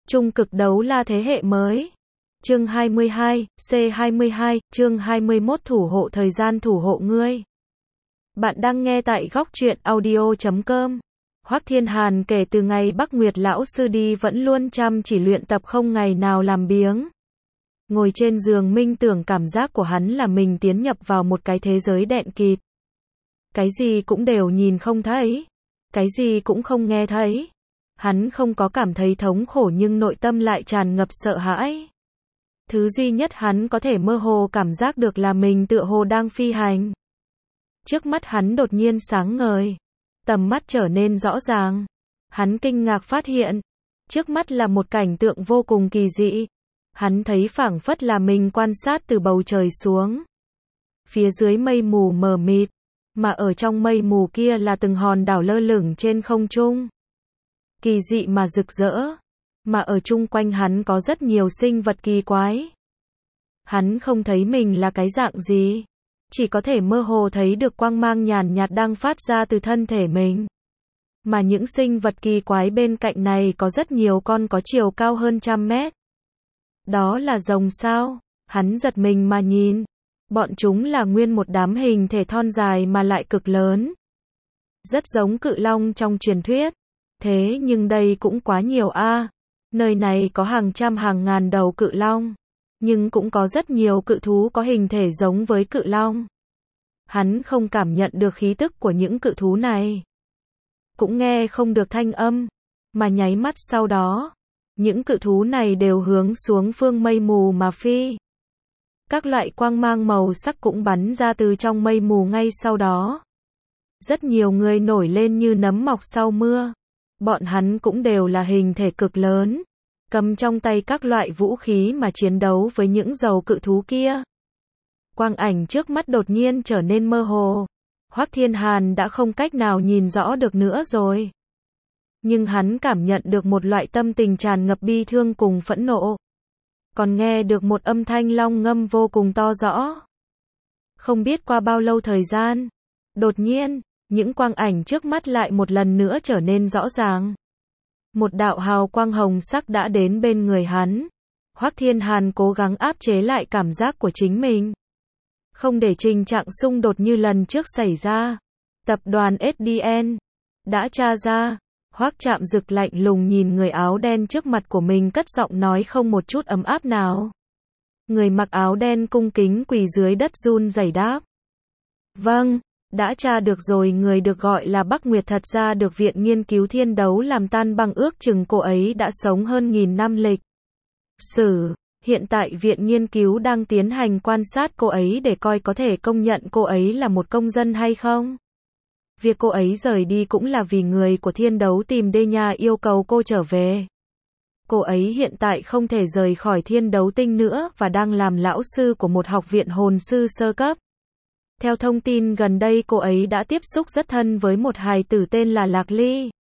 Trung cực đấu la thế hệ mới. Chương 22, C22, chương 21 thủ hộ thời gian thủ hộ ngươi. Bạn đang nghe tại góc truyện audio.com. Hoắc Thiên Hàn kể từ ngày Bắc Nguyệt lão sư đi vẫn luôn chăm chỉ luyện tập không ngày nào làm biếng. Ngồi trên giường minh tưởng cảm giác của hắn là mình tiến nhập vào một cái thế giới đen kịt. Cái gì cũng đều nhìn không thấy. Cái gì cũng không nghe thấy. Hắn không có cảm thấy thống khổ nhưng nội tâm lại tràn ngập sợ hãi. Thứ duy nhất hắn có thể mơ hồ cảm giác được là mình tựa hồ đang phi hành. Trước mắt hắn đột nhiên sáng ngời. Tầm mắt trở nên rõ ràng. Hắn kinh ngạc phát hiện. Trước mắt là một cảnh tượng vô cùng kỳ dị. Hắn thấy phảng phất là mình quan sát từ bầu trời xuống. Phía dưới mây mù mờ mịt. Mà ở trong mây mù kia là từng hòn đảo lơ lửng trên không trung. Kỳ dị mà rực rỡ. Mà ở chung quanh hắn có rất nhiều sinh vật kỳ quái. Hắn không thấy mình là cái dạng gì. Chỉ có thể mơ hồ thấy được quang mang nhàn nhạt đang phát ra từ thân thể mình. Mà những sinh vật kỳ quái bên cạnh này có rất nhiều con có chiều cao hơn 100 mét. Đó là rồng sao? Hắn giật mình mà nhìn. Bọn chúng là nguyên một đám hình thể thon dài mà lại cực lớn. Rất giống cự long trong truyền thuyết. Thế nhưng đây cũng quá nhiều a. Nơi này có hàng trăm hàng ngàn đầu cự long. Nhưng cũng có rất nhiều cự thú có hình thể giống với cự long. Hắn không cảm nhận được khí tức của những cự thú này. Cũng nghe không được thanh âm. Mà nháy mắt sau đó, những cự thú này đều hướng xuống phương mây mù mà phi. Các loại quang mang màu sắc cũng bắn ra từ trong mây mù ngay sau đó. Rất nhiều người nổi lên như nấm mọc sau mưa. Bọn hắn cũng đều là hình thể cực lớn. Cầm trong tay các loại vũ khí mà chiến đấu với những dầu cự thú kia. Quang ảnh trước mắt đột nhiên trở nên mơ hồ. Hoắc Thiên Hàn đã không cách nào nhìn rõ được nữa rồi. Nhưng hắn cảm nhận được một loại tâm tình tràn ngập bi thương cùng phẫn nộ. Còn nghe được một âm thanh long ngâm vô cùng to rõ. Không biết qua bao lâu thời gian. Đột nhiên, những quang ảnh trước mắt lại một lần nữa trở nên rõ ràng. Một đạo hào quang hồng sắc đã đến bên người hắn. Hoắc Thiên Hàn cố gắng áp chế lại cảm giác của chính mình. Không để tình trạng xung đột như lần trước xảy ra. Tập đoàn SDN đã tra ra. Hoắc Trạm Dực lạnh lùng nhìn người áo đen trước mặt của mình cất giọng nói không một chút ấm áp nào. Người mặc áo đen cung kính quỳ dưới đất run rẩy đáp. Vâng, đã tra được rồi, người được gọi là Bắc Nguyệt thật ra được Viện Nghiên cứu Thiên Đấu làm tan bằng, ước chừng cô ấy đã sống hơn 1000 năm lịch sử. Hiện tại Viện Nghiên cứu đang tiến hành quan sát cô ấy để coi có thể công nhận cô ấy là một công dân hay không. Việc cô ấy rời đi cũng là vì người của Thiên Đấu tìm Đê Nha yêu cầu cô trở về. Cô ấy hiện tại không thể rời khỏi Thiên Đấu Tinh nữa và đang làm lão sư của một học viện hồn sư sơ cấp. Theo thông tin gần đây cô ấy đã tiếp xúc rất thân với một hài tử tên là Lạc Ly.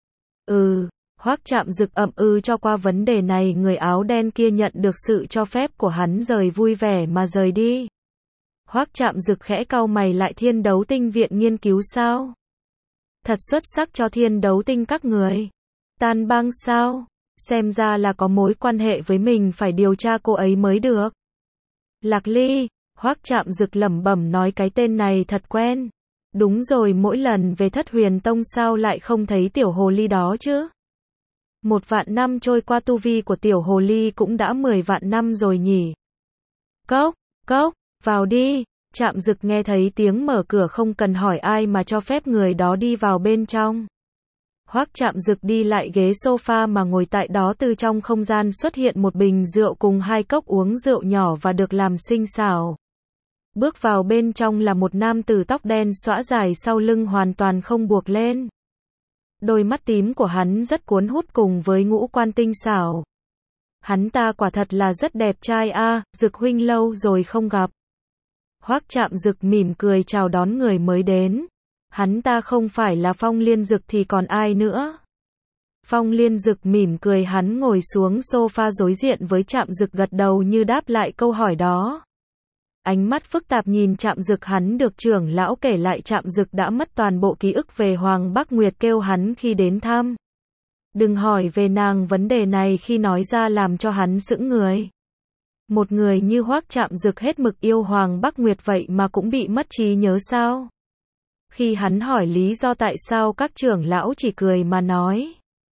Hoắc Trạm Dực ậm cho qua vấn đề này. Người áo đen kia nhận được sự cho phép của hắn rời vui vẻ mà rời đi. Hoắc Trạm Dực khẽ cau mày lại. Thiên Đấu Tinh Viện Nghiên cứu sao? Thật xuất sắc cho Thiên Đấu Tinh các người. Tan băng sao? Xem ra là có mối quan hệ với mình, phải điều tra cô ấy mới được. Lạc Ly, Hoắc Trạm Dực lẩm bẩm nói cái tên này thật quen. Đúng rồi, mỗi lần về Thất Huyền Tông sao lại không thấy tiểu hồ ly đó chứ? 1.000.000 năm trôi qua, tu vi của tiểu hồ ly cũng đã 10.000.000 năm rồi nhỉ. Cốc, cốc, vào đi. Trạm Dực nghe thấy tiếng mở cửa không cần hỏi ai mà cho phép người đó đi vào bên trong. Hoắc Trạm Dực đi lại ghế sofa mà ngồi tại đó. Từ trong không gian xuất hiện một bình rượu cùng 2 cốc uống rượu nhỏ và được làm xinh xảo. Bước vào bên trong là một nam tử tóc đen xõa dài sau lưng hoàn toàn không buộc lên. Đôi mắt tím của hắn rất cuốn hút cùng với ngũ quan tinh xảo. Hắn ta quả thật là rất đẹp trai a. Dực huynh lâu rồi không gặp. Hoắc Trạm Dực mỉm cười chào đón người mới đến. Hắn ta không phải là Phong Liên Dực thì còn ai nữa? Phong Liên Dực mỉm cười, hắn ngồi xuống sofa đối diện với Trạm Dực gật đầu như đáp lại câu hỏi đó. Ánh mắt phức tạp nhìn Trạm Dực, hắn được trưởng lão kể lại Trạm Dực đã mất toàn bộ ký ức về Hoàng Bắc Nguyệt kêu hắn khi đến thăm. Đừng hỏi về nàng, vấn đề này khi nói ra làm cho hắn sững người. Một người như Hoắc Trạm Dực hết mực yêu Hoàng Bắc Nguyệt vậy mà cũng bị mất trí nhớ sao? Khi hắn hỏi lý do tại sao các trưởng lão chỉ cười mà nói.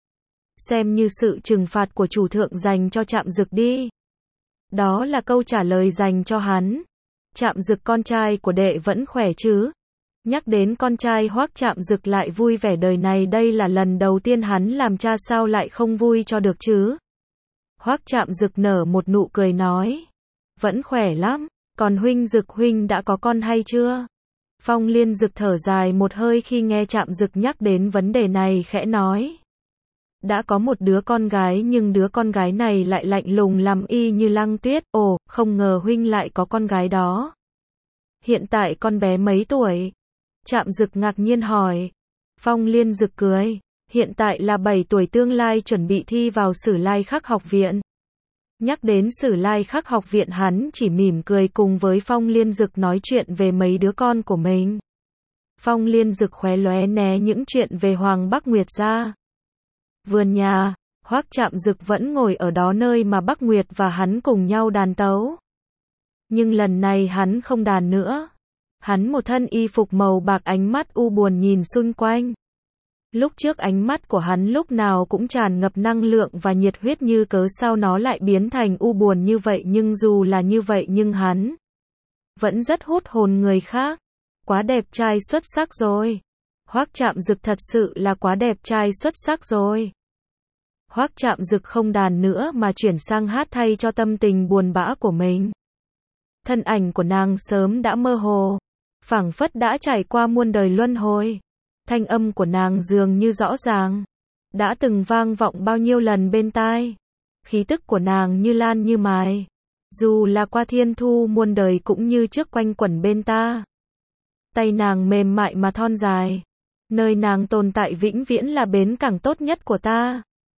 Xem như sự trừng phạt của chủ thượng dành cho Trạm Dực đi. Đó là câu trả lời dành cho hắn. Trạm Dực con trai của đệ vẫn khỏe chứ? Nhắc đến con trai Hoắc Trạm Dực lại vui vẻ, đời này đây là lần đầu tiên hắn làm cha sao lại không vui cho được chứ? Hoắc Trạm Dực nở một nụ cười nói. Vẫn khỏe lắm, còn huynh Dực huynh đã có con hay chưa? Phong Liên Dực thở dài một hơi khi nghe Trạm Dực nhắc đến vấn đề này, khẽ nói. Đã có một đứa con gái nhưng đứa con gái này lại lạnh lùng làm y như Lăng Tuyết. Ồ, không ngờ huynh lại có con gái đó. Hiện tại con bé mấy tuổi? Trạm Dực ngạc nhiên hỏi. Phong Liên Dực cười. Hiện tại là 7 tuổi, tương lai chuẩn bị thi vào Sử Lai Khắc học viện. Nhắc đến Sử Lai Khắc học viện, hắn chỉ mỉm cười cùng với Phong Liên Dực nói chuyện về mấy đứa con của mình. Phong Liên Dực khóe lóe né những chuyện về Hoàng Bắc Nguyệt ra. Vườn nhà, Hoắc Trạm Dực vẫn ngồi ở đó nơi mà Bắc Nguyệt và hắn cùng nhau đàn tấu. Nhưng lần này hắn không đàn nữa. Hắn một thân y phục màu bạc, ánh mắt u buồn nhìn xung quanh. Lúc trước ánh mắt của hắn lúc nào cũng tràn ngập năng lượng và nhiệt huyết, như cớ sao nó lại biến thành u buồn như vậy, nhưng dù là như vậy nhưng hắn vẫn rất hút hồn người khác. Quá đẹp trai xuất sắc rồi. Hoắc Trạm Dực thật sự là quá đẹp trai xuất sắc rồi. Hoắc Trạm Dực không đàn nữa mà chuyển sang hát thay cho tâm tình buồn bã của mình. Thân ảnh của nàng sớm đã mơ hồ, phảng phất đã trải qua muôn đời luân hồi. Thanh âm của nàng dường như rõ ràng, đã từng vang vọng bao nhiêu lần bên tai. Khí tức của nàng như lan như mài, dù là qua thiên thu muôn đời cũng như trước quanh quẩn bên ta. Tay nàng mềm mại mà thon dài, nơi nàng tồn tại vĩnh viễn là bến cảng tốt nhất của ta.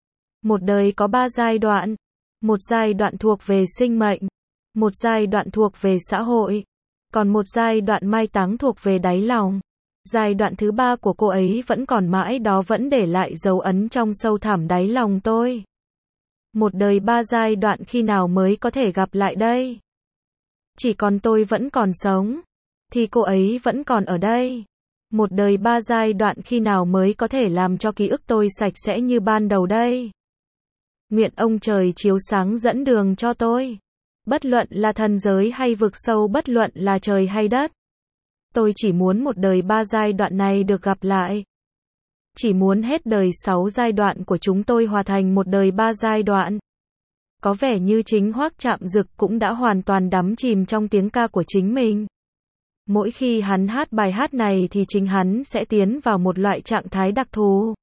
Một đời có 3 giai đoạn, một giai đoạn thuộc về sinh mệnh, một giai đoạn thuộc về xã hội, còn một giai đoạn mai táng thuộc về đáy lòng. Giai đoạn thứ 3 của cô ấy vẫn còn mãi đó, vẫn để lại dấu ấn trong sâu thẳm đáy lòng tôi. Một đời 3 giai đoạn, khi nào mới có thể gặp lại đây? Chỉ còn tôi vẫn còn sống, thì cô ấy vẫn còn ở đây. Một đời 3 giai đoạn, khi nào mới có thể làm cho ký ức tôi sạch sẽ như ban đầu đây? Nguyện ông trời chiếu sáng dẫn đường cho tôi. Bất luận là thần giới hay vực sâu, bất luận là trời hay đất. Tôi chỉ muốn một đời 3 giai đoạn này được gặp lại. Chỉ muốn hết đời 6 giai đoạn của chúng tôi hòa thành một đời 3 giai đoạn. Có vẻ như chính Hoắc Trạm Dực cũng đã hoàn toàn đắm chìm trong tiếng ca của chính mình. Mỗi khi hắn hát bài hát này thì chính hắn sẽ tiến vào một loại trạng thái đặc thù.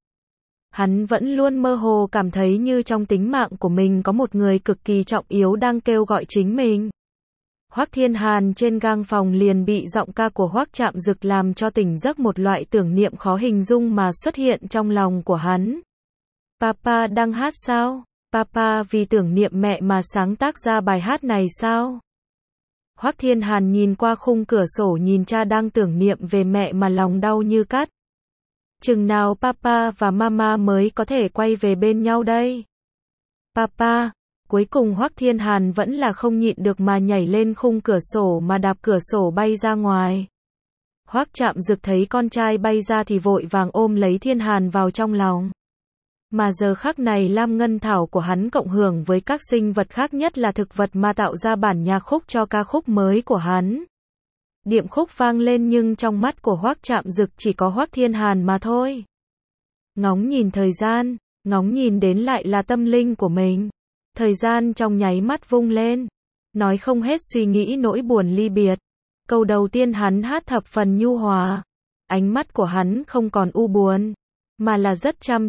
Hắn vẫn luôn mơ hồ cảm thấy như trong tính mạng của mình có một người cực kỳ trọng yếu đang kêu gọi chính mình. Hoắc Thiên Hàn trên gang phòng liền bị giọng ca của Hoắc Trạm Dực làm cho tỉnh giấc, một loại tưởng niệm khó hình dung mà xuất hiện trong lòng của hắn. Papa đang hát sao? Papa vì tưởng niệm mẹ mà sáng tác ra bài hát này sao? Hoắc Thiên Hàn nhìn qua khung cửa sổ, nhìn cha đang tưởng niệm về mẹ mà lòng đau như cắt. Chừng nào Papa và Mama mới có thể quay về bên nhau đây? Papa. Cuối cùng Hoắc Thiên Hàn vẫn là không nhịn được mà nhảy lên khung cửa sổ mà đạp cửa sổ bay ra ngoài. Hoắc Trạm Dực thấy con trai bay ra thì vội vàng ôm lấy Thiên Hàn vào trong lòng. Mà giờ khắc này Lam Ngân Thảo của hắn cộng hưởng với các sinh vật khác, nhất là thực vật, mà tạo ra bản nhạc khúc cho ca khúc mới của hắn. Điệp khúc vang lên nhưng trong mắt của Hoắc Trạm Dực chỉ có Hoắc Thiên Hàn mà thôi. Ngóng nhìn thời gian, ngóng nhìn đến lại là tâm linh của mình. Thời gian trong nháy mắt vung lên, nói không hết suy nghĩ nỗi buồn ly biệt. Câu đầu tiên hắn hát thập phần nhu hòa. Ánh mắt của hắn không còn u buồn, mà là rất chăm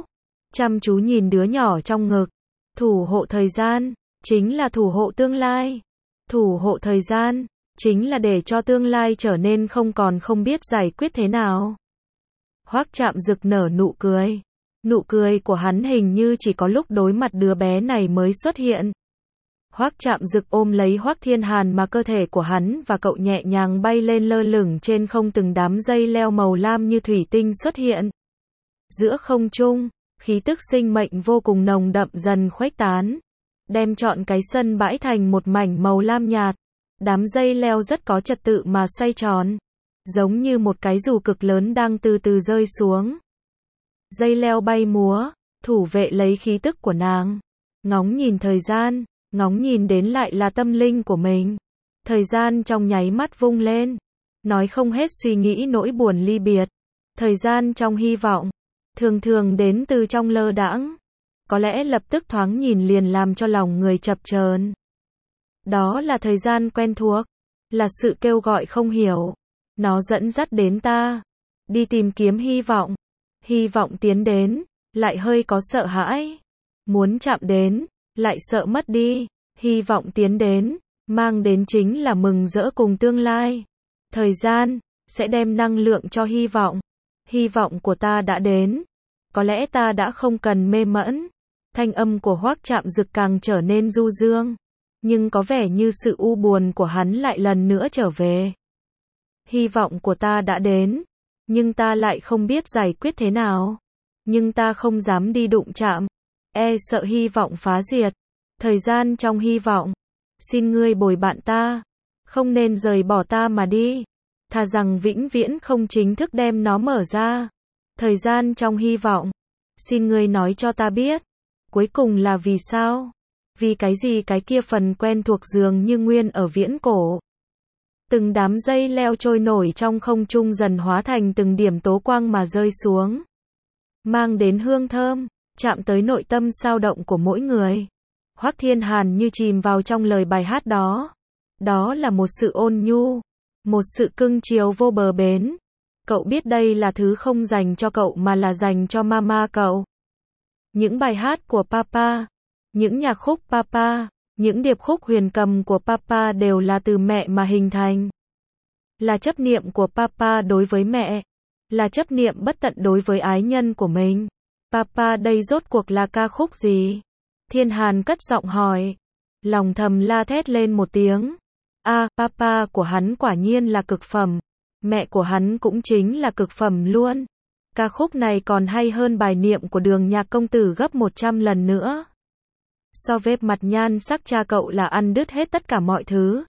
chú nhìn đứa nhỏ trong ngực. Thủ hộ thời gian, chính là thủ hộ tương lai. Thủ hộ thời gian, chính là để cho tương lai trở nên không còn không biết giải quyết thế nào. Hoắc Trạm Dực nở nụ cười. Nụ cười của hắn hình như chỉ có lúc đối mặt đứa bé này mới xuất hiện. Hoắc Trạm Dực ôm lấy Hoắc Thiên Hàn mà cơ thể của hắn và cậu nhẹ nhàng bay lên lơ lửng trên không, từng đám dây leo màu lam như thủy tinh xuất hiện giữa không trung. Khí tức sinh mệnh vô cùng nồng đậm dần khuếch tán, đem trọn cái sân bãi thành một mảnh màu lam nhạt. Đám dây leo rất có trật tự mà xoay tròn, giống như một cái dù cực lớn đang từ từ rơi xuống. Dây leo bay múa, thủ vệ lấy khí tức của nàng. Ngóng nhìn thời gian, ngóng nhìn đến lại là tâm linh của mình. Thời gian trong nháy mắt vung lên, nói không hết suy nghĩ nỗi buồn ly biệt. Thời gian trong hy vọng, thường thường đến từ trong lơ đãng, có lẽ lập tức thoáng nhìn liền làm cho lòng người chập chờn. Đó là thời gian quen thuộc, là sự kêu gọi không hiểu. Nó dẫn dắt đến ta, đi tìm kiếm hy vọng tiến đến, lại hơi có sợ hãi. Muốn chạm đến, lại sợ mất đi. Hy vọng tiến đến, mang đến chính là mừng rỡ cùng tương lai. Thời gian, sẽ đem năng lượng cho hy vọng. Hy vọng của ta đã đến. Có lẽ ta đã không cần mê mẫn. Thanh âm của Hoắc Trạm Dực càng trở nên du dương. Nhưng có vẻ như sự u buồn của hắn lại lần nữa trở về. Hy vọng của ta đã đến. Nhưng ta lại không biết giải quyết thế nào. Nhưng ta không dám đi đụng chạm. Sợ hy vọng phá diệt. Thời gian trong hy vọng. Xin ngươi bồi bạn ta. Không nên rời bỏ ta mà đi. Thà rằng vĩnh viễn không chính thức đem nó mở ra. Thời gian trong hy vọng. Xin ngươi nói cho ta biết. Cuối cùng là vì sao? Vì cái gì cái kia phần quen thuộc dường như nguyên ở viễn cổ. Từng đám dây leo trôi nổi trong không trung dần hóa thành từng điểm tố quang mà rơi xuống. Mang đến hương thơm, chạm tới nội tâm sao động của mỗi người. Hoắc Thiên Hàn như chìm vào trong lời bài hát đó. Đó là một sự ôn nhu, một sự cưng chiều vô bờ bến. Cậu biết đây là thứ không dành cho cậu mà là dành cho mama cậu. Những bài hát của Papa, những nhạc khúc Papa, những điệp khúc huyền cầm của Papa đều là từ mẹ mà hình thành. Là chấp niệm của Papa đối với mẹ, là chấp niệm bất tận đối với ái nhân của mình. Papa đây rốt cuộc là ca khúc gì? Thiên Hàn cất giọng hỏi. Lòng thầm la thét lên một tiếng. Papa của hắn quả nhiên là cực phẩm. Mẹ của hắn cũng chính là cực phẩm luôn. Ca khúc này còn hay hơn bài niệm của Đường Nhạc công tử gấp 100 lần nữa. So với mặt nhan sắc cha cậu là ăn đứt hết tất cả mọi thứ.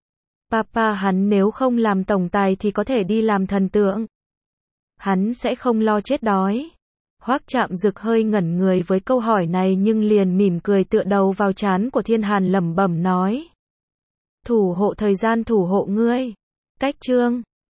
Papa hắn nếu không làm tổng tài thì có thể đi làm thần tượng. Hắn sẽ không lo chết đói. Hoắc Trạm Dực hơi ngẩn người với câu hỏi này nhưng liền mỉm cười tựa đầu vào trán của Thiên Hàn lẩm bẩm nói. Thủ hộ thời gian thủ hộ ngươi. Cách chương